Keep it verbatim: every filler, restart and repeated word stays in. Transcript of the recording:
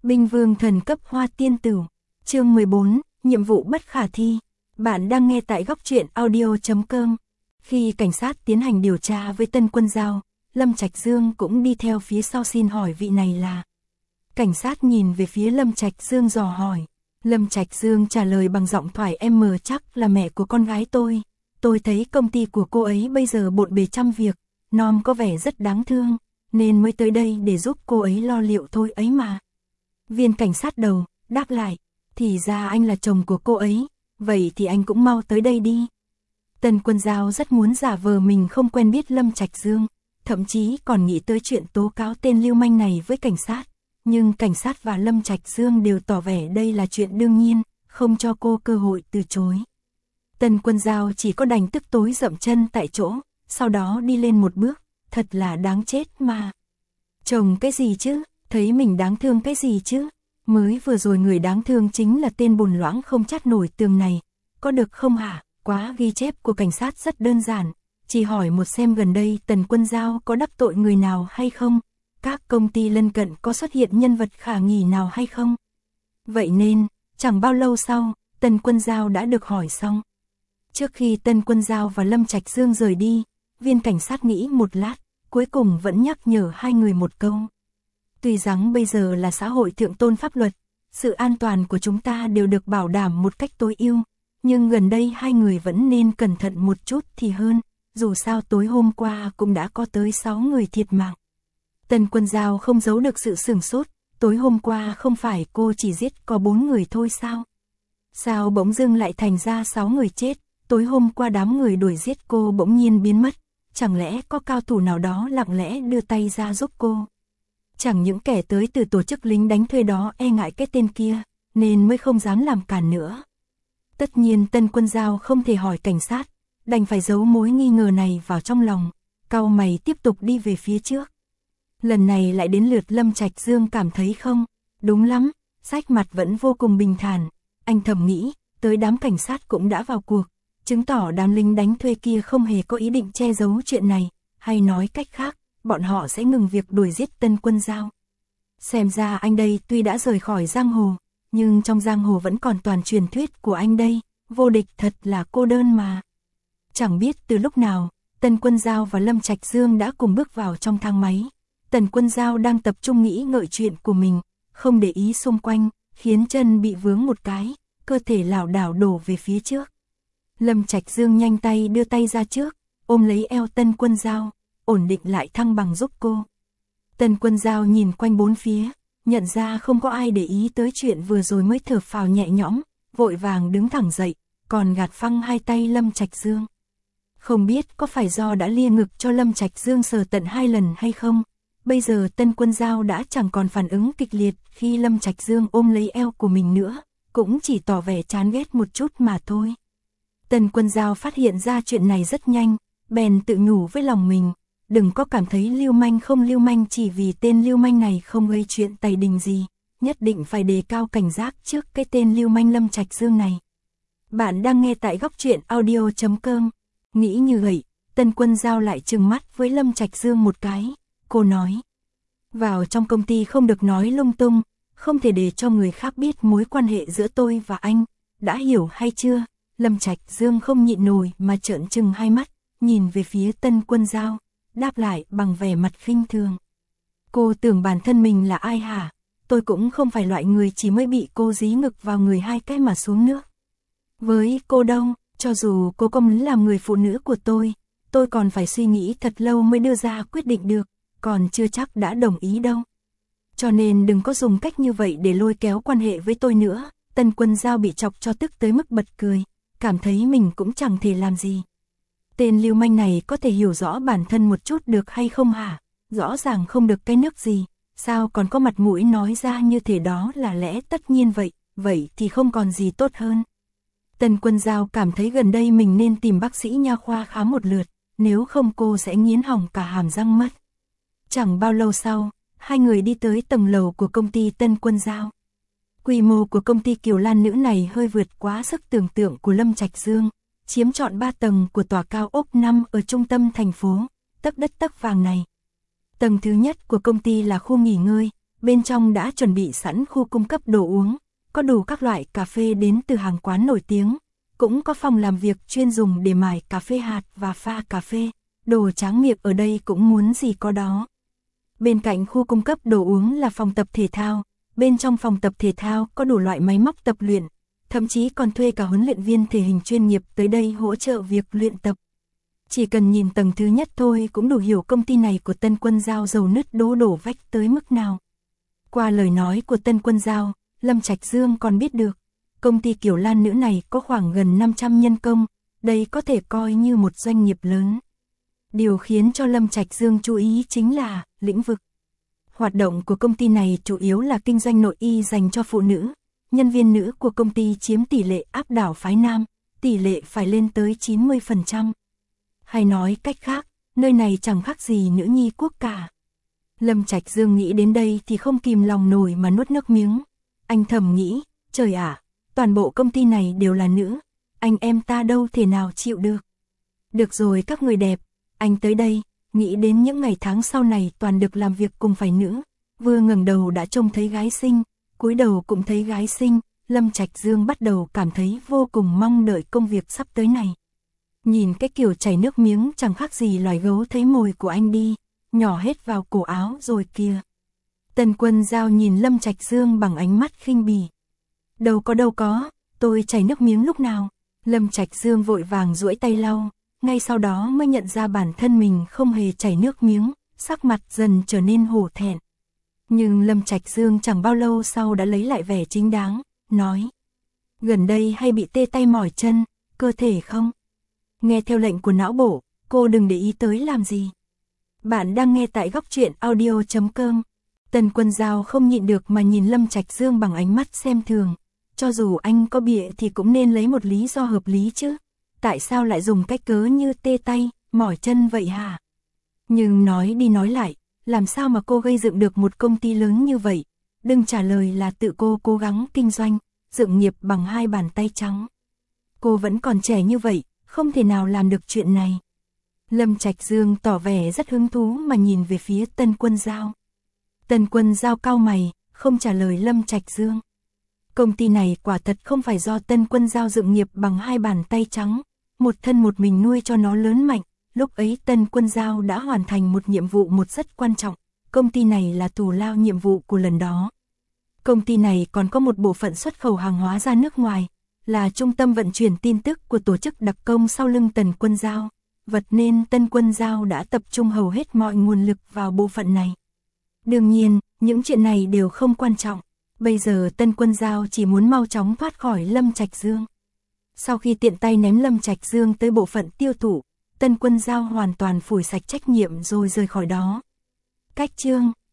Binh vương thần cấp hoa tiên tử. Chương mười bốn, nhiệm vụ bất khả thi. Bạn đang nghe tại góc truyện audio chấm com. Khi cảnh sát tiến hành điều tra với Tân Quân Giao, Lâm Trạch Dương cũng đi theo phía sau xin hỏi vị này là. Cảnh sát nhìn về phía Lâm Trạch Dương dò hỏi. Lâm Trạch Dương trả lời bằng giọng thoại em mờ, chắc là mẹ của con gái tôi. Tôi thấy công ty của cô ấy bây giờ bộn bề trăm việc, Nom có vẻ rất đáng thương, nên mới tới đây để giúp cô ấy lo liệu thôi ấy mà. Viên cảnh sát đầu, đáp lại, thì ra anh là chồng của cô ấy, vậy thì anh cũng mau tới đây đi. Tân Quân Giao rất muốn giả vờ mình không quen biết Lâm Trạch Dương, thậm chí còn nghĩ tới chuyện tố cáo tên lưu manh này với cảnh sát. Nhưng cảnh sát và Lâm Trạch Dương đều tỏ vẻ đây là chuyện đương nhiên, không cho cô cơ hội từ chối. Tân Quân Giao chỉ có đành tức tối dậm chân tại chỗ, sau đó đi lên một bước, thật là đáng chết mà. Chồng cái gì chứ, thấy mình đáng thương cái gì chứ, mới vừa rồi người đáng thương chính là tên bồn loãng không chát nổi tường này, có được không hả? Quá ghi chép của cảnh sát rất đơn giản, chỉ hỏi một xem gần đây Tân Quân Giao có đắc tội người nào hay không, các công ty lân cận có xuất hiện nhân vật khả nghi nào hay không. Vậy nên, chẳng bao lâu sau, Tân Quân Giao đã được hỏi xong. Trước khi Tân Quân Giao và Lâm Trạch Dương rời đi, viên cảnh sát nghĩ một lát, cuối cùng vẫn nhắc nhở hai người một câu. Tuy rằng bây giờ là xã hội thượng tôn pháp luật, sự an toàn của chúng ta đều được bảo đảm một cách tối ưu, nhưng gần đây hai người vẫn nên cẩn thận một chút thì hơn, dù sao tối hôm qua cũng đã có tới sáu người thiệt mạng. Tân Quân Giao không giấu được sự sửng sốt, tối hôm qua không phải cô chỉ giết có bốn người thôi sao? Sao bỗng dưng lại thành ra sáu người chết, tối hôm qua đám người đuổi giết cô bỗng nhiên biến mất, chẳng lẽ có cao thủ nào đó lặng lẽ đưa tay ra giúp cô? Chẳng những kẻ tới từ tổ chức lính đánh thuê đó e ngại cái tên kia, nên mới không dám làm cản nữa. Tất nhiên Tân Quân Giao không thể hỏi cảnh sát, đành phải giấu mối nghi ngờ này vào trong lòng, cau mày tiếp tục đi về phía trước. Lần này lại đến lượt Lâm Trạch Dương cảm thấy không, đúng lắm, sắc mặt vẫn vô cùng bình thản, anh thầm nghĩ, tới đám cảnh sát cũng đã vào cuộc, chứng tỏ đám lính đánh thuê kia không hề có ý định che giấu chuyện này, hay nói cách khác, bọn họ sẽ ngừng việc đuổi giết Tân Quân Giao. Xem ra anh đây tuy đã rời khỏi giang hồ, nhưng trong giang hồ vẫn còn toàn truyền thuyết của anh đây, vô địch thật là cô đơn mà. Chẳng biết từ lúc nào, Tân Quân Giao và Lâm Trạch Dương đã cùng bước vào trong thang máy. Tân Quân Giao đang tập trung nghĩ ngợi chuyện của mình, không để ý xung quanh, khiến chân bị vướng một cái, cơ thể lảo đảo đổ về phía trước. Lâm Trạch Dương nhanh tay đưa tay ra trước, ôm lấy eo Tân Quân Giao, ổn định lại thăng bằng giúp cô. Tân Quân Giao nhìn quanh bốn phía, nhận ra không có ai để ý tới chuyện vừa rồi mới thở phào nhẹ nhõm, vội vàng đứng thẳng dậy, còn gạt phăng hai tay Lâm Trạch Dương. Không biết có phải do đã lia ngực cho Lâm Trạch Dương sờ tận hai lần hay không, bây giờ Tân Quân Giao đã chẳng còn phản ứng kịch liệt khi Lâm Trạch Dương ôm lấy eo của mình nữa, cũng chỉ tỏ vẻ chán ghét một chút mà thôi. Tân Quân Giao phát hiện ra chuyện này rất nhanh, bèn tự nhủ với lòng mình, đừng có cảm thấy lưu manh không lưu manh chỉ vì tên lưu manh này không gây chuyện tày đình gì, nhất định phải đề cao cảnh giác trước cái tên lưu manh Lâm Trạch Dương này. Bạn đang nghe tại góc truyện audio chấm com. Nghĩ như vậy, Tân Quân Giao lại trừng mắt với Lâm Trạch Dương một cái, cô nói. Vào trong công ty không được nói lung tung, không thể để cho người khác biết mối quan hệ giữa tôi và anh, đã hiểu hay chưa? Lâm Trạch Dương không nhịn nổi mà trợn trừng hai mắt, nhìn về phía Tân Quân Giao, đáp lại bằng vẻ mặt khinh thường. Cô tưởng bản thân mình là ai hả? Tôi cũng không phải loại người chỉ mới bị cô dí ngực vào người hai cái mà xuống nước. Với cô đâu, cho dù cô có muốn làm người phụ nữ của tôi, tôi còn phải suy nghĩ thật lâu mới đưa ra quyết định được, còn chưa chắc đã đồng ý đâu. Cho nên đừng có dùng cách như vậy để lôi kéo quan hệ với tôi nữa. Tân Quân Giao bị chọc cho tức tới mức bật cười, cảm thấy mình cũng chẳng thể làm gì. Tên lưu manh này có thể hiểu rõ bản thân một chút được hay không hả? Rõ ràng không được cái nước gì, sao còn có mặt mũi nói ra như thế, đó là lẽ tất nhiên vậy, vậy thì không còn gì tốt hơn. Tân Quân Giao cảm thấy gần đây mình nên tìm bác sĩ nha khoa khám một lượt, nếu không cô sẽ nghiến hỏng cả hàm răng mất. Chẳng bao lâu sau, hai người đi tới tầng lầu của công ty Tân Quân Giao. Quy mô của công ty Kiều Lan Nữ này hơi vượt quá sức tưởng tượng của Lâm Trạch Dương, chiếm trọn ba tầng của tòa cao ốc năm ở trung tâm thành phố, tấc đất tấc vàng này. Tầng thứ nhất của công ty là khu nghỉ ngơi, bên trong đã chuẩn bị sẵn khu cung cấp đồ uống, có đủ các loại cà phê đến từ hàng quán nổi tiếng, cũng có phòng làm việc chuyên dùng để mài cà phê hạt và pha cà phê, đồ tráng miệng ở đây cũng muốn gì có đó. Bên cạnh khu cung cấp đồ uống là phòng tập thể thao, bên trong phòng tập thể thao có đủ loại máy móc tập luyện, thậm chí còn thuê cả huấn luyện viên thể hình chuyên nghiệp tới đây hỗ trợ việc luyện tập. Chỉ cần nhìn tầng thứ nhất thôi cũng đủ hiểu công ty này của Tân Quân Giao dầu nứt đố đổ vách tới mức nào. Qua lời nói của Tân Quân Giao, Lâm Trạch Dương còn biết được, công ty Kiều Lan Nữ này có khoảng gần năm trăm nhân công, đây có thể coi như một doanh nghiệp lớn. Điều khiến cho Lâm Trạch Dương chú ý chính là lĩnh vực. Hoạt động của công ty này chủ yếu là kinh doanh nội y dành cho phụ nữ, nhân viên nữ của công ty chiếm tỷ lệ áp đảo phái nam, tỷ lệ phải lên tới chín mươi phần trăm. Hay nói cách khác, nơi này chẳng khác gì nữ nhi quốc cả. Lâm Trạch Dương nghĩ đến đây thì không kìm lòng nổi mà nuốt nước miếng. Anh thầm nghĩ, trời ạ, toàn bộ công ty này đều là nữ, anh em ta đâu thể nào chịu được. Được rồi các người đẹp, anh tới đây, nghĩ đến những ngày tháng sau này toàn được làm việc cùng phải nữ, vừa ngẩng đầu đã trông thấy gái xinh, cúi đầu cũng thấy gái xinh, Lâm Trạch Dương bắt đầu cảm thấy vô cùng mong đợi công việc sắp tới này. Nhìn cái kiểu chảy nước miếng chẳng khác gì loài gấu thấy mồi của anh đi, nhỏ hết vào cổ áo rồi kìa. Tân Quân Giao nhìn Lâm Trạch Dương bằng ánh mắt khinh bỉ. Đâu có đâu có, tôi chảy nước miếng lúc nào. Lâm Trạch Dương vội vàng duỗi tay lau, ngay sau đó mới nhận ra bản thân mình không hề chảy nước miếng, sắc mặt dần trở nên hổ thẹn. Nhưng Lâm Trạch Dương chẳng bao lâu sau đã lấy lại vẻ chính đáng, nói. Gần đây hay bị tê tay mỏi chân, cơ thể không? Nghe theo lệnh của não bộ, cô đừng để ý tới làm gì. Bạn đang nghe tại góc truyện audio chấm com. Tân Quân Giao không nhịn được mà nhìn Lâm Trạch Dương bằng ánh mắt xem thường. Cho dù anh có bịa thì cũng nên lấy một lý do hợp lý chứ. Tại sao lại dùng cách cớ như tê tay, mỏi chân vậy hả? Nhưng nói đi nói lại, làm sao mà cô gây dựng được một công ty lớn như vậy? Đừng trả lời là tự cô cố gắng kinh doanh, dựng nghiệp bằng hai bàn tay trắng. Cô vẫn còn trẻ như vậy, không thể nào làm được chuyện này. Lâm Trạch Dương tỏ vẻ rất hứng thú mà nhìn về phía Tân Quân Giao. Tân Quân Giao cau mày, không trả lời Lâm Trạch Dương. Công ty này quả thật không phải do Tân Quân Giao dựng nghiệp bằng hai bàn tay trắng, một thân một mình nuôi cho nó lớn mạnh. Lúc ấy Tân Quân Giao đã hoàn thành một nhiệm vụ một rất quan trọng, công ty này là thù lao nhiệm vụ của lần đó. Công ty này còn có một bộ phận xuất khẩu hàng hóa ra nước ngoài, là trung tâm vận chuyển tin tức của tổ chức đặc công sau lưng Tân Quân Giao, vật nên Tân Quân Giao đã tập trung hầu hết mọi nguồn lực vào bộ phận này. Đương nhiên, những chuyện này đều không quan trọng, bây giờ Tân Quân Giao chỉ muốn mau chóng thoát khỏi Lâm Trạch Dương. Sau khi tiện tay ném Lâm Trạch Dương tới bộ phận tiêu thụ, Tân Quân Giao hoàn toàn phủi sạch trách nhiệm rồi rời khỏi đó. Cách chương